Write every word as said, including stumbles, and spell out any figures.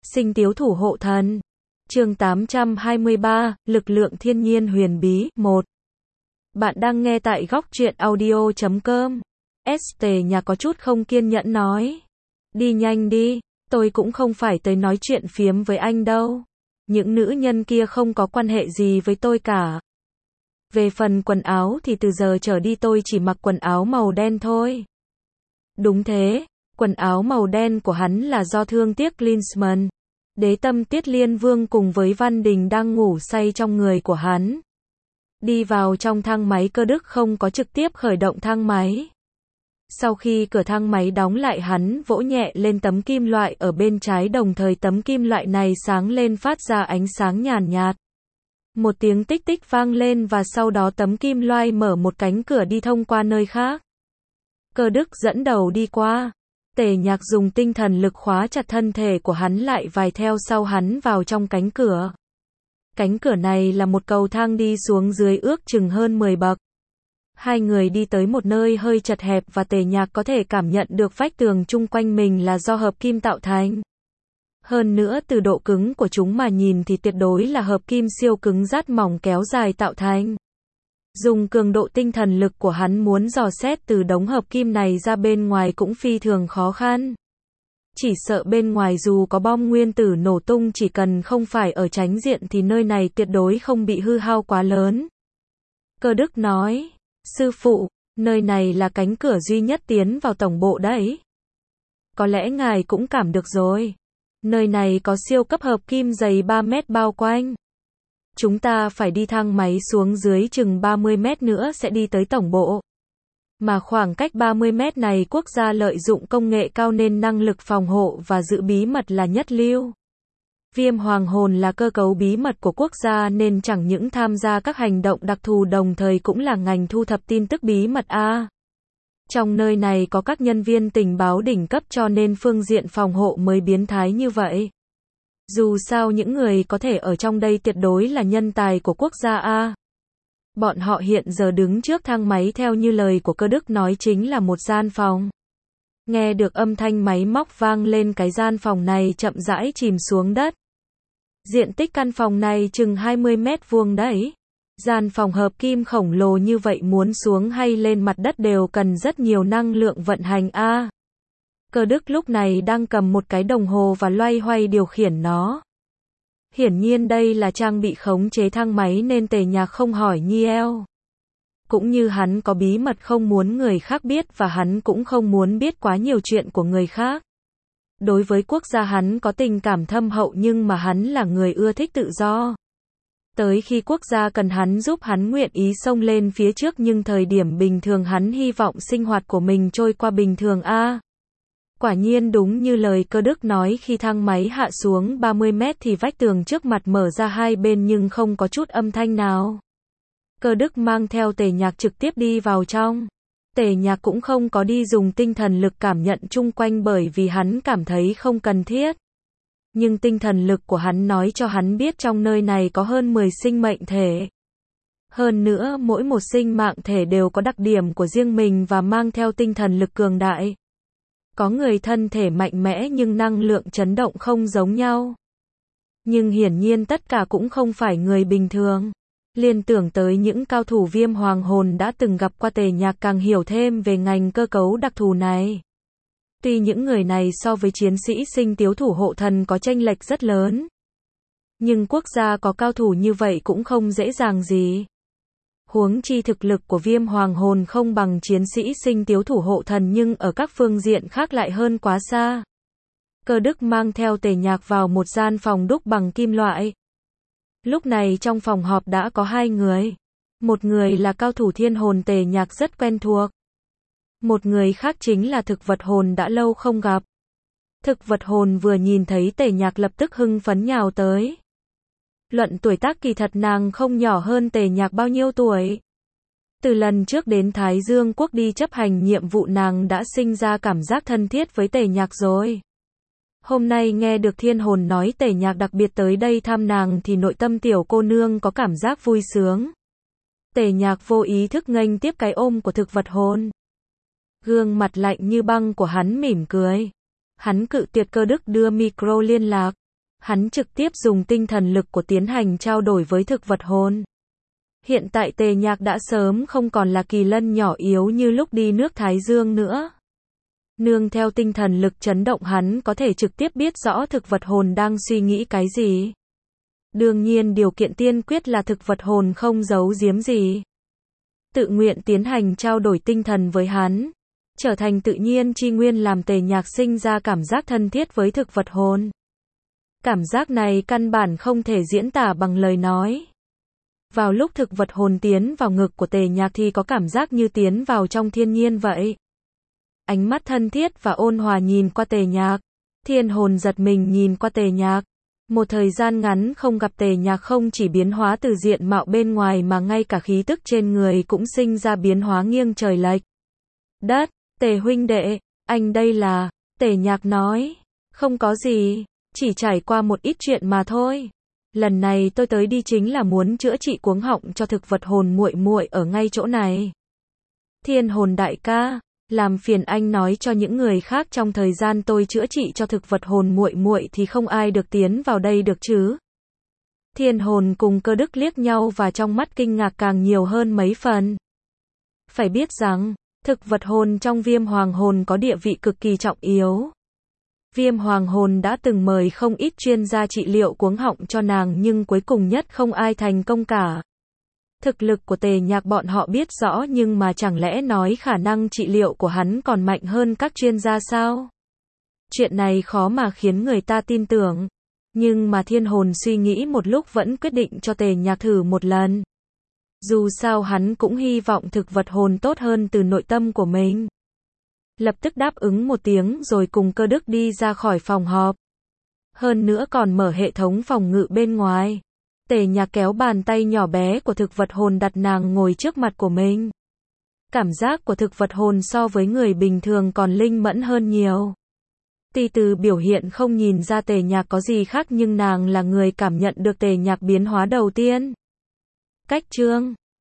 Sinh tiếu thủ hộ thần. Chương tám trăm hai mươi ba, lực lượng thiên nhiên huyền bí, một. Bạn đang nghe tại góc truyện audio chấm com. S Tề Nhạc có chút không kiên nhẫn nói. Đi nhanh đi, tôi cũng không phải tới nói chuyện phiếm với anh đâu. Những nữ nhân kia không có quan hệ gì với tôi cả. Về phần quần áo thì từ giờ trở đi tôi chỉ mặc quần áo màu đen thôi. Đúng thế, quần áo màu đen của hắn là do thương tiếc Klinsmann. Đế tâm Tiết Liên Vương cùng với Văn Đình đang ngủ say trong người của hắn. Đi vào trong thang máy, Cơ Đức không có trực tiếp khởi động thang máy. Sau khi cửa thang máy đóng lại, hắn vỗ nhẹ lên tấm kim loại ở bên trái, đồng thời tấm kim loại này sáng lên phát ra ánh sáng nhàn nhạt. Một tiếng tích tích vang lên và sau đó tấm kim loại mở một cánh cửa đi thông qua nơi khác. Cơ Đức dẫn đầu đi qua. Tề Nhạc dùng tinh thần lực khóa chặt thân thể của hắn lại, vài theo sau hắn vào trong cánh cửa. Cánh cửa này là một cầu thang đi xuống dưới ước chừng hơn mười bậc. Hai người đi tới một nơi hơi chật hẹp và Tề Nhạc có thể cảm nhận được vách tường chung quanh mình là do hợp kim tạo thành. Hơn nữa từ độ cứng của chúng mà nhìn thì tuyệt đối là hợp kim siêu cứng rát mỏng kéo dài tạo thành. Dùng cường độ tinh thần lực của hắn muốn dò xét từ đống hợp kim này ra bên ngoài cũng phi thường khó khăn. Chỉ sợ bên ngoài dù có bom nguyên tử nổ tung, chỉ cần không phải ở chánh diện thì nơi này tuyệt đối không bị hư hao quá lớn. Cơ Đức nói, sư phụ, nơi này là cánh cửa duy nhất tiến vào tổng bộ đấy. Có lẽ ngài cũng cảm được rồi. Nơi này có siêu cấp hợp kim dày ba mét bao quanh. Chúng ta phải đi thang máy xuống dưới chừng ba mươi mét nữa sẽ đi tới tổng bộ. Mà khoảng cách ba mươi mét này quốc gia lợi dụng công nghệ cao nên năng lực phòng hộ và giữ bí mật là nhất lưu. Viêm hoàng hồn là cơ cấu bí mật của quốc gia nên chẳng những tham gia các hành động đặc thù, đồng thời cũng là ngành thu thập tin tức bí mật a. Trong nơi này có các nhân viên tình báo đỉnh cấp cho nên phương diện phòng hộ mới biến thái như vậy. Dù sao những người có thể ở trong đây tuyệt đối là nhân tài của quốc gia a. Bọn họ hiện giờ đứng trước thang máy, theo như lời của Cơ Đức nói chính là một gian phòng. Nghe được âm thanh máy móc vang lên, cái gian phòng này chậm rãi chìm xuống đất. Diện tích căn phòng này chừng hai mươi mét vuông đấy. Gian phòng hợp kim khổng lồ như vậy muốn xuống hay lên mặt đất đều cần rất nhiều năng lượng vận hành a. Cơ Đức lúc này đang cầm một cái đồng hồ và loay hoay điều khiển nó. Hiển nhiên đây là trang bị khống chế thang máy nên Tề Nhạc không hỏi nhiều. Cũng như hắn có bí mật không muốn người khác biết và hắn cũng không muốn biết quá nhiều chuyện của người khác. Đối với quốc gia hắn có tình cảm thâm hậu, nhưng mà hắn là người ưa thích tự do. Tới khi quốc gia cần hắn giúp, hắn nguyện ý xông lên phía trước, nhưng thời điểm bình thường hắn hy vọng sinh hoạt của mình trôi qua bình thường a. Quả nhiên đúng như lời Cơ Đức nói, khi thang máy hạ xuống ba mươi mét thì vách tường trước mặt mở ra hai bên nhưng không có chút âm thanh nào. Cơ Đức mang theo Tề Nhạc trực tiếp đi vào trong. Tề Nhạc cũng không có đi dùng tinh thần lực cảm nhận chung quanh bởi vì hắn cảm thấy không cần thiết. Nhưng tinh thần lực của hắn nói cho hắn biết trong nơi này có hơn mười sinh mệnh thể. Hơn nữa mỗi một sinh mạng thể đều có đặc điểm của riêng mình và mang theo tinh thần lực cường đại. Có người thân thể mạnh mẽ nhưng năng lượng chấn động không giống nhau. Nhưng hiển nhiên tất cả cũng không phải người bình thường. Liên tưởng tới những cao thủ viêm hoàng hồn đã từng gặp qua, Tề Nhạc càng hiểu thêm về ngành cơ cấu đặc thù này. Tuy những người này so với chiến sĩ sinh tiếu thủ hộ thần có chênh lệch rất lớn. Nhưng quốc gia có cao thủ như vậy cũng không dễ dàng gì. Huống chi thực lực của viêm hoàng hồn không bằng chiến sĩ sinh tiếu thủ hộ thần nhưng ở các phương diện khác lại hơn quá xa. Cơ Đức mang theo Tề Nhạc vào một gian phòng đúc bằng kim loại. Lúc này trong phòng họp đã có hai người. Một người là cao thủ thiên hồn Tề Nhạc rất quen thuộc. Một người khác chính là thực vật hồn đã lâu không gặp. Thực vật hồn vừa nhìn thấy Tề Nhạc lập tức hưng phấn nhào tới. Luận tuổi tác kỳ thật nàng không nhỏ hơn Tề Nhạc bao nhiêu tuổi. Từ lần trước đến Thái Dương Quốc đi chấp hành nhiệm vụ, nàng đã sinh ra cảm giác thân thiết với Tề Nhạc rồi. Hôm nay nghe được thiên hồn nói Tề Nhạc đặc biệt tới đây thăm nàng thì nội tâm tiểu cô nương có cảm giác vui sướng. Tề Nhạc vô ý thức nghênh tiếp cái ôm của thực vật hồn. Gương mặt lạnh như băng của hắn mỉm cười. Hắn cự tuyệt Cơ Đức đưa micro liên lạc. Hắn trực tiếp dùng tinh thần lực của tiến hành trao đổi với thực vật hồn. Hiện tại Tề Nhạc đã sớm không còn là kỳ lân nhỏ yếu như lúc đi nước Thái Dương nữa. Nương theo tinh thần lực chấn động hắn có thể trực tiếp biết rõ thực vật hồn đang suy nghĩ cái gì. Đương nhiên điều kiện tiên quyết là thực vật hồn không giấu giếm gì. Tự nguyện tiến hành trao đổi tinh thần với hắn. Trở thành tự nhiên chi nguyên làm Tề Nhạc sinh ra cảm giác thân thiết với thực vật hồn. Cảm giác này căn bản không thể diễn tả bằng lời nói. Vào lúc thực vật hồn tiến vào ngực của Tề Nhạc thì có cảm giác như tiến vào trong thiên nhiên vậy. Ánh mắt thân thiết và ôn hòa nhìn qua Tề Nhạc. Thiên hồn giật mình nhìn qua Tề Nhạc. Một thời gian ngắn không gặp Tề Nhạc không chỉ biến hóa từ diện mạo bên ngoài mà ngay cả khí tức trên người cũng sinh ra biến hóa nghiêng trời lệch đất. Tề huynh đệ, anh đây là, Tề Nhạc nói, không có gì, chỉ trải qua một ít chuyện mà thôi. Lần này tôi tới đi chính là muốn chữa trị cuống họng cho thực vật hồn muội muội ở ngay chỗ này. Thiên hồn đại ca, làm phiền anh nói cho những người khác trong thời gian tôi chữa trị cho thực vật hồn muội muội thì không ai được tiến vào đây được chứ. Thiên hồn cùng Cơ Đức liếc nhau và trong mắt kinh ngạc càng nhiều hơn mấy phần. Phải biết rằng, thực vật hồn trong Viêm Hoàng hồn có địa vị cực kỳ trọng yếu. Viêm Hoàng hồn đã từng mời không ít chuyên gia trị liệu cuống họng cho nàng nhưng cuối cùng nhất không ai thành công cả. Thực lực của Tề Nhạc bọn họ biết rõ nhưng mà chẳng lẽ nói khả năng trị liệu của hắn còn mạnh hơn các chuyên gia sao? Chuyện này khó mà khiến người ta tin tưởng. Nhưng mà thiên hồn suy nghĩ một lúc vẫn quyết định cho Tề Nhạc thử một lần. Dù sao hắn cũng hy vọng thực vật hồn tốt hơn từ nội tâm của mình. Lập tức đáp ứng một tiếng rồi cùng Cơ Đức đi ra khỏi phòng họp. Hơn nữa còn mở hệ thống phòng ngự bên ngoài. Tề Nhạc kéo bàn tay nhỏ bé của thực vật hồn đặt nàng ngồi trước mặt của mình. Cảm giác của thực vật hồn so với người bình thường còn linh mẫn hơn nhiều. Tuy từ biểu hiện không nhìn ra Tề Nhạc có gì khác nhưng nàng là người cảm nhận được Tề Nhạc biến hóa đầu tiên. Cách chương